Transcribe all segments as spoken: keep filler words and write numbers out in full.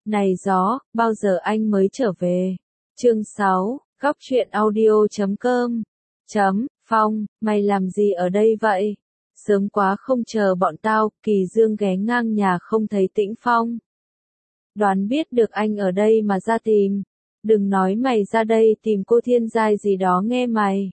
Này gió, bao giờ anh mới trở về? Chương sáu, góc truyện audio chấm com. Chấm, Phong, mày làm gì ở đây vậy? Sớm quá không chờ bọn tao, Kỳ Dương ghé ngang nhà không thấy Tĩnh Phong. Đoán biết được anh ở đây mà ra tìm. Đừng nói mày ra đây tìm cô Thiên Giai gì đó nghe mày.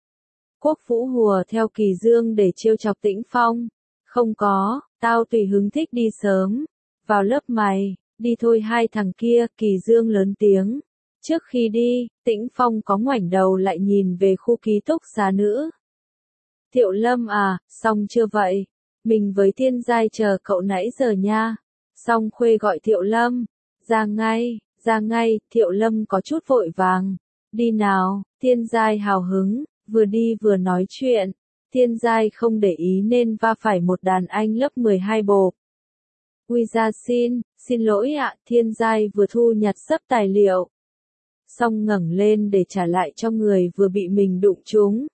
Quốc Vũ hùa theo Kỳ Dương để trêu chọc Tĩnh Phong. Không có, tao tùy hứng thích đi sớm. Vào lớp mày, đi thôi hai thằng kia, Kỳ Dương lớn tiếng. Trước khi đi, Tĩnh Phong có ngoảnh đầu lại nhìn về khu ký túc xá nữ. Thiệu Lâm à, xong chưa vậy? Mình với Thiên Giai chờ cậu nãy giờ nha. Xong Khuê gọi Thiệu Lâm. Ra ngay, ra ngay, Thiệu Lâm có chút vội vàng. Đi nào, Thiên Giai hào hứng, vừa đi vừa nói chuyện. Thiên Giai không để ý nên va phải một đàn anh lớp mười hai bộp. Quy ra xin, xin lỗi ạ, Thiên Giai vừa thu nhặt sấp tài liệu. Xong ngẩng lên để trả lại cho người vừa bị mình đụng trúng.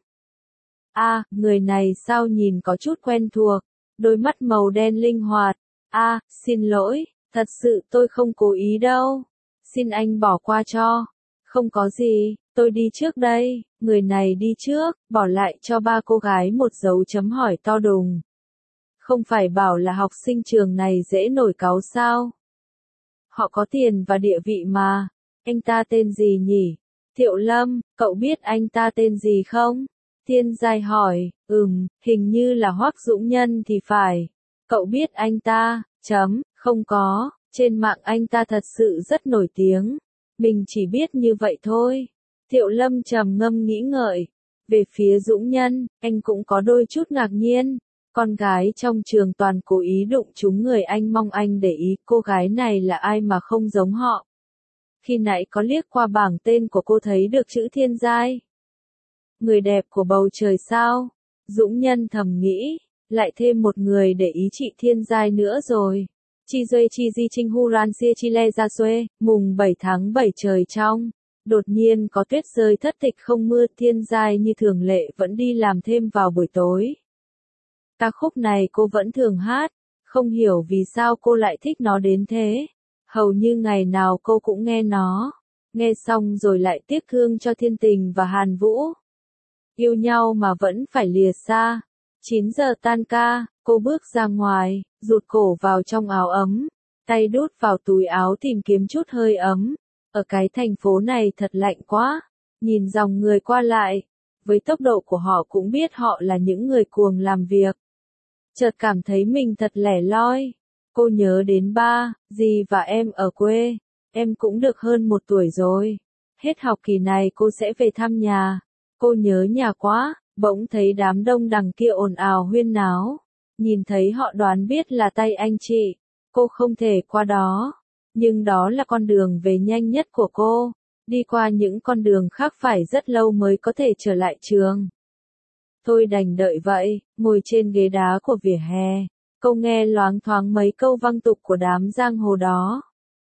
A, à, người này sao nhìn có chút quen thuộc, đôi mắt màu đen linh hoạt. A, à, xin lỗi, thật sự tôi không cố ý đâu. Xin anh bỏ qua cho. Không có gì, tôi đi trước đây. Người này đi trước, bỏ lại cho ba cô gái một dấu chấm hỏi to đùng. Không phải bảo là học sinh trường này dễ nổi cáu sao? Họ có tiền và địa vị mà. Anh ta tên gì nhỉ? Thiệu Lâm, cậu biết anh ta tên gì không? Thiên Giai hỏi, ừm, hình như là Hoắc Dũng Nhân thì phải. Cậu biết anh ta, chấm, không có, trên mạng anh ta thật sự rất nổi tiếng. Mình chỉ biết như vậy thôi. Thiệu Lâm trầm ngâm nghĩ ngợi. Về phía Dũng Nhân, anh cũng có đôi chút ngạc nhiên. Con gái trong trường toàn cố ý đụng trúng người anh mong anh để ý cô gái này là ai mà không giống họ. Khi nãy có liếc qua bảng tên của cô thấy được chữ Thiên Giai. Người đẹp của bầu trời sao? Dũng Nhân thầm nghĩ, lại thêm một người để ý chị Thiên Giai nữa rồi. Chi Duê Chi Di Trinh Hu Ran Xia Chi Le Gia Xuê, mùng bảy tháng bảy trời trong. Đột nhiên có tuyết rơi thất tịch không mưa, Thiên Giai như thường lệ vẫn đi làm thêm vào buổi tối. Ca khúc này cô vẫn thường hát, không hiểu vì sao cô lại thích nó đến thế. Hầu như ngày nào cô cũng nghe nó. Nghe xong rồi lại tiếc thương cho Thiên Tình và Hàn Vũ. Yêu nhau mà vẫn phải lìa xa. chín giờ tan ca, cô bước ra ngoài, rụt cổ vào trong áo ấm. Tay đút vào túi áo tìm kiếm chút hơi ấm. Ở cái thành phố này thật lạnh quá. Nhìn dòng người qua lại. Với tốc độ của họ cũng biết họ là những người cuồng làm việc. Chợt cảm thấy mình thật lẻ loi. Cô nhớ đến ba, dì và em ở quê. Em cũng được hơn một tuổi rồi. Hết học kỳ này cô sẽ về thăm nhà. Cô nhớ nhà quá, bỗng thấy đám đông đằng kia ồn ào huyên náo. Nhìn thấy họ đoán biết là tay anh chị. Cô không thể qua đó. Nhưng đó là con đường về nhanh nhất của cô. Đi qua những con đường khác phải rất lâu mới có thể trở lại trường. Thôi đành đợi vậy, ngồi trên ghế đá của vỉa hè. Cô nghe loáng thoáng mấy câu văng tục của đám giang hồ đó.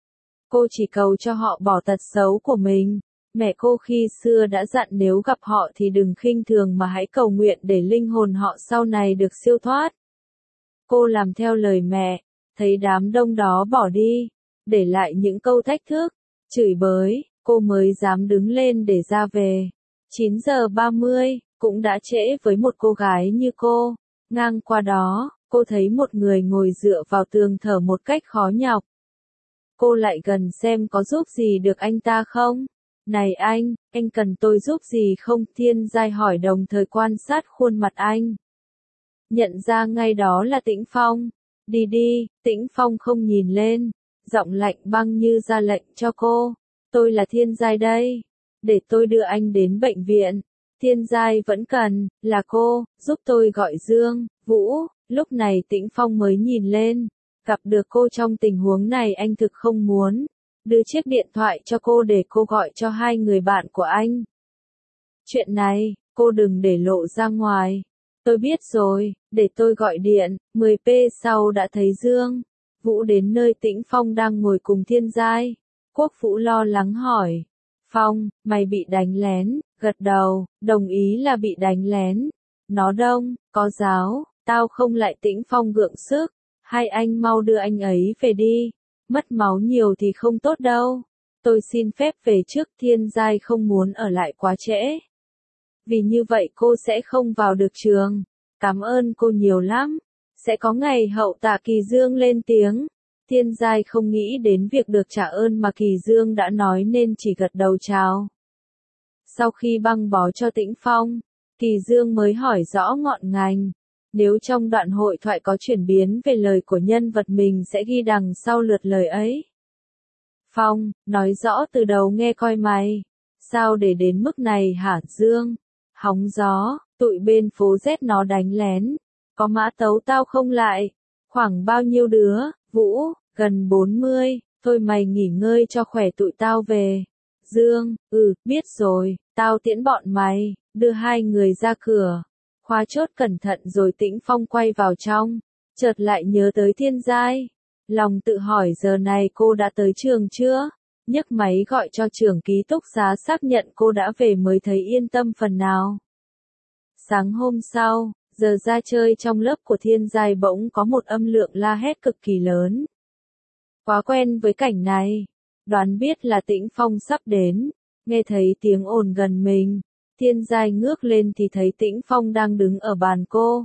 Cô chỉ cầu cho họ bỏ tật xấu của mình. Mẹ cô khi xưa đã dặn nếu gặp họ thì đừng khinh thường mà hãy cầu nguyện để linh hồn họ sau này được siêu thoát. Cô làm theo lời mẹ, thấy đám đông đó bỏ đi, để lại những câu thách thức, chửi bới, cô mới dám đứng lên để ra về. chín giờ ba mươi, cũng đã trễ với một cô gái như cô. Ngang qua đó, cô thấy một người ngồi dựa vào tường thở một cách khó nhọc. Cô lại gần xem có giúp gì được anh ta không? Này anh, anh cần tôi giúp gì không? Thiên Giai hỏi đồng thời quan sát khuôn mặt anh. Nhận ra ngay đó là Tĩnh Phong. Đi đi, Tĩnh Phong không nhìn lên. Giọng lạnh băng như ra lệnh cho cô. Tôi là Thiên Giai đây. Để tôi đưa anh đến bệnh viện. Thiên Giai vẫn cần, là cô, giúp tôi gọi Dương, Vũ. Lúc này Tĩnh Phong mới nhìn lên. Gặp được cô trong tình huống này anh thực không muốn. Đưa chiếc điện thoại cho cô để cô gọi cho hai người bạn của anh. Chuyện này, cô đừng để lộ ra ngoài. Tôi biết rồi, để tôi gọi điện. mười phút sau đã thấy Dương, Vũ đến nơi Tĩnh Phong đang ngồi cùng Thiên Giai. Quốc Vũ lo lắng hỏi. Phong, mày bị đánh lén, gật đầu, đồng ý là bị đánh lén. Nó đông, có giáo, tao không lại. Tĩnh Phong gượng sức. Hai anh mau đưa anh ấy về đi. mất máu nhiều thì không tốt đâu. Tôi xin phép về trước, Thiên Giai không muốn ở lại quá trễ. Vì như vậy cô sẽ không vào được trường. Cảm ơn cô nhiều lắm. Sẽ có ngày hậu tạ Kỳ Dương lên tiếng. Thiên Giai không nghĩ đến việc được trả ơn mà Kỳ Dương đã nói nên chỉ gật đầu chào. Sau khi băng bó cho Tĩnh Phong, Kỳ Dương mới hỏi rõ ngọn ngành. Nếu trong đoạn hội thoại có chuyển biến về lời của nhân vật mình sẽ ghi đằng sau lượt lời ấy. Phong, nói rõ từ đầu nghe coi mày. Sao để đến mức này hả Dương? Hóng gió, tụi bên phố Z nó đánh lén. Có mã tấu tao không lại. Khoảng bao nhiêu đứa? Vũ, gần bốn mươi. Thôi mày nghỉ ngơi cho khỏe tụi tao về. Dương, ừ, biết rồi, tao tiễn bọn mày. Đưa hai người ra cửa. Khóa chốt cẩn thận rồi Tĩnh Phong quay vào trong. Chợt lại nhớ tới Thiên Giai. Lòng tự hỏi giờ này cô đã tới trường chưa? Nhấc máy gọi cho trưởng ký túc xá xác nhận cô đã về mới thấy yên tâm phần nào. Sáng hôm sau, giờ ra chơi trong lớp của Thiên Giai bỗng có một âm lượng la hét cực kỳ lớn. Quá quen với cảnh này, đoán biết là Tĩnh Phong sắp đến, nghe thấy tiếng ồn gần mình. Thiên Giai ngước lên thì thấy Tĩnh Phong đang đứng ở bàn cô.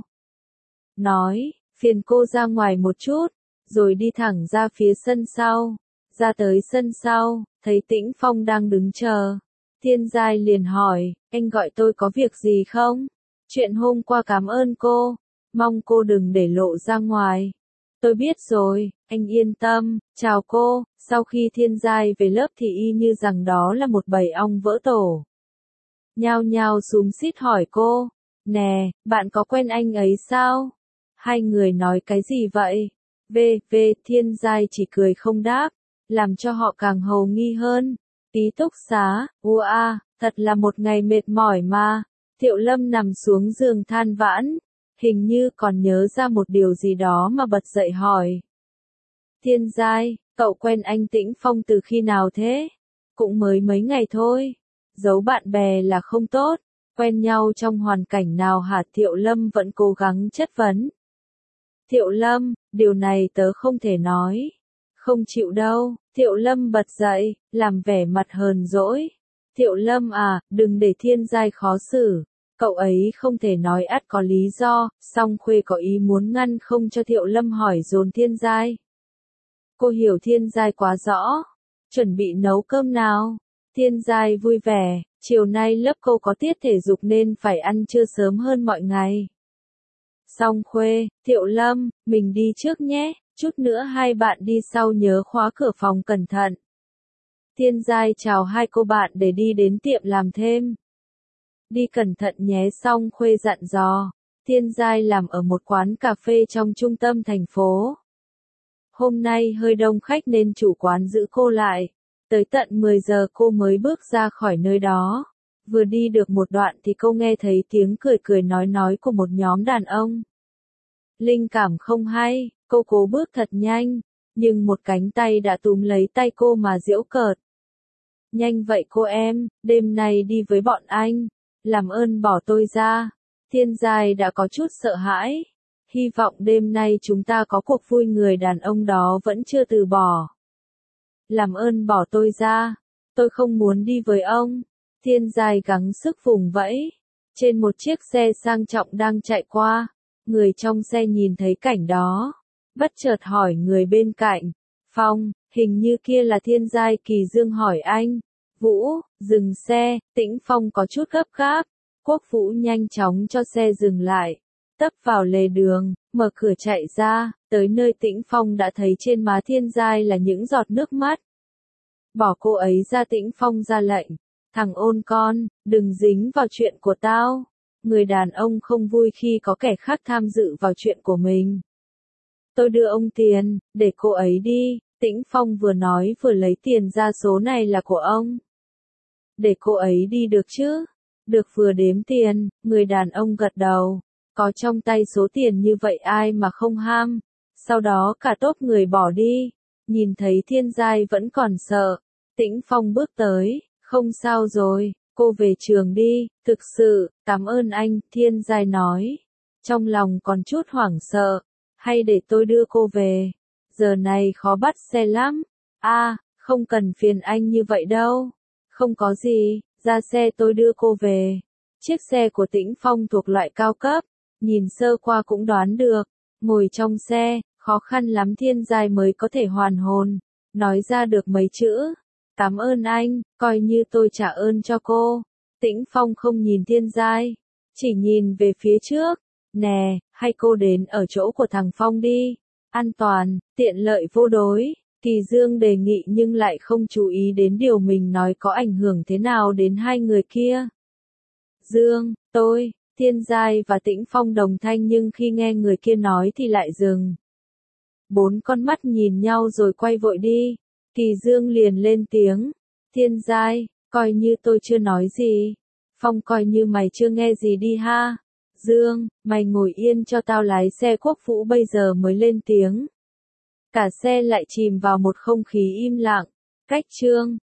Nói, phiền cô ra ngoài một chút, rồi đi thẳng ra phía sân sau. Ra tới sân sau, thấy Tĩnh Phong đang đứng chờ. Thiên Giai liền hỏi, anh gọi tôi có việc gì không? Chuyện hôm qua cảm ơn cô, mong cô đừng để lộ ra ngoài. Tôi biết rồi, anh yên tâm, chào cô. Sau khi Thiên Giai về lớp thì y như rằng đó là một bầy ong vỡ tổ. Nhao nhao xúm xít hỏi cô, nè, bạn có quen anh ấy sao? Hai người nói cái gì vậy? Về, về, Thiên Giai chỉ cười không đáp, làm cho họ càng hầu nghi hơn. Ký túc xá, ua a, thật là một ngày mệt mỏi mà. Thiệu Lâm nằm xuống giường than vãn, hình như còn nhớ ra một điều gì đó mà bật dậy hỏi. Thiên Giai, cậu quen anh Tĩnh Phong từ khi nào thế? Cũng mới mấy ngày thôi. Giấu bạn bè là không tốt. Quen nhau trong hoàn cảnh nào hả? Thiệu Lâm vẫn cố gắng chất vấn. Thiệu Lâm, điều này tớ không thể nói. Không chịu đâu. Thiệu Lâm bật dậy, làm vẻ mặt hờn dỗi. Thiệu Lâm à, đừng để Thiên Giai khó xử. Cậu ấy không thể nói ắt có lý do, song Khuê có ý muốn ngăn không cho Thiệu Lâm hỏi dồn Thiên Giai. Cô hiểu Thiên Giai quá rõ. Chuẩn bị nấu cơm nào? Thiên Giai vui vẻ, chiều nay lớp cô có tiết thể dục nên phải ăn trưa sớm hơn mọi ngày. Song Khuê, Thiệu Lâm, mình đi trước nhé, chút nữa hai bạn đi sau nhớ khóa cửa phòng cẩn thận. Thiên Giai chào hai cô bạn để đi đến tiệm làm thêm. Đi cẩn thận nhé, Song Khuê dặn dò. Thiên Giai làm ở một quán cà phê trong trung tâm thành phố. Hôm nay hơi đông khách nên chủ quán giữ cô lại. Tới tận mười giờ cô mới bước ra khỏi nơi đó. Vừa đi được một đoạn thì cô nghe thấy tiếng cười cười nói nói của một nhóm đàn ông. Linh cảm không hay, cô cố bước thật nhanh, nhưng một cánh tay đã túm lấy tay cô mà giễu cợt. Nhanh vậy cô em, đêm nay đi với bọn anh, làm ơn bỏ tôi ra. Thiên Giai đã có chút sợ hãi. Hy vọng đêm nay chúng ta có cuộc vui, người đàn ông đó vẫn chưa từ bỏ. Làm ơn bỏ tôi ra, tôi không muốn đi với ông. Thiên Giai gắng sức vùng vẫy. Trên một chiếc xe sang trọng đang chạy qua, người trong xe nhìn thấy cảnh đó, bất chợt hỏi người bên cạnh, Phong, hình như kia là Thiên Giai. Kỳ Dương hỏi anh, Vũ, dừng xe. Tĩnh Phong có chút gấp gáp. Quốc Vũ nhanh chóng cho xe dừng lại, tấp vào lề đường, mở cửa chạy ra, tới nơi Tĩnh Phong đã thấy trên má Thiên Giai là những giọt nước mắt. Bỏ cô ấy ra. Tĩnh Phong ra lệnh, thằng ôn con, đừng dính vào chuyện của tao. Người đàn ông không vui khi có kẻ khác tham dự vào chuyện của mình. Tôi đưa ông tiền, để cô ấy đi. Tĩnh Phong vừa nói vừa lấy tiền ra, số này là của ông. Để cô ấy đi được chứ? Được, vừa đếm tiền, người đàn ông gật đầu. Có trong tay số tiền như vậy ai mà không ham. Sau đó cả tốp người bỏ đi. Nhìn thấy Thiên Giai vẫn còn sợ, Tĩnh Phong bước tới, không sao rồi, cô về trường đi, thực sự, cảm ơn anh, Thiên Giai nói. Trong lòng còn chút hoảng sợ, hay để tôi đưa cô về. giờ này khó bắt xe lắm. A, à, không cần phiền anh như vậy đâu. Không có gì, ra xe tôi đưa cô về. Chiếc xe của Tĩnh Phong thuộc loại cao cấp, nhìn sơ qua cũng đoán được. Ngồi trong xe, khó khăn lắm Thiên Giai mới có thể hoàn hồn, nói ra được mấy chữ. Cảm ơn anh, coi như tôi trả ơn cho cô. Tĩnh Phong không nhìn Thiên Giai, chỉ nhìn về phía trước. Nè, hay cô đến ở chỗ của thằng Phong đi. An toàn, tiện lợi vô đối. Kỳ Dương đề nghị nhưng lại không chú ý đến điều mình nói có ảnh hưởng thế nào đến hai người kia. Dương, tôi, Thiên Giai và Tĩnh Phong đồng thanh nhưng khi nghe người kia nói thì lại dừng. Bốn con mắt nhìn nhau rồi quay vội đi. Kỳ Dương liền lên tiếng. Thiên Giai, coi như tôi chưa nói gì. Phong coi như mày chưa nghe gì đi ha. Dương, mày ngồi yên cho tao lái xe. Quốc Vũ bây giờ mới lên tiếng. Cả xe lại chìm vào một không khí im lặng. Cách chương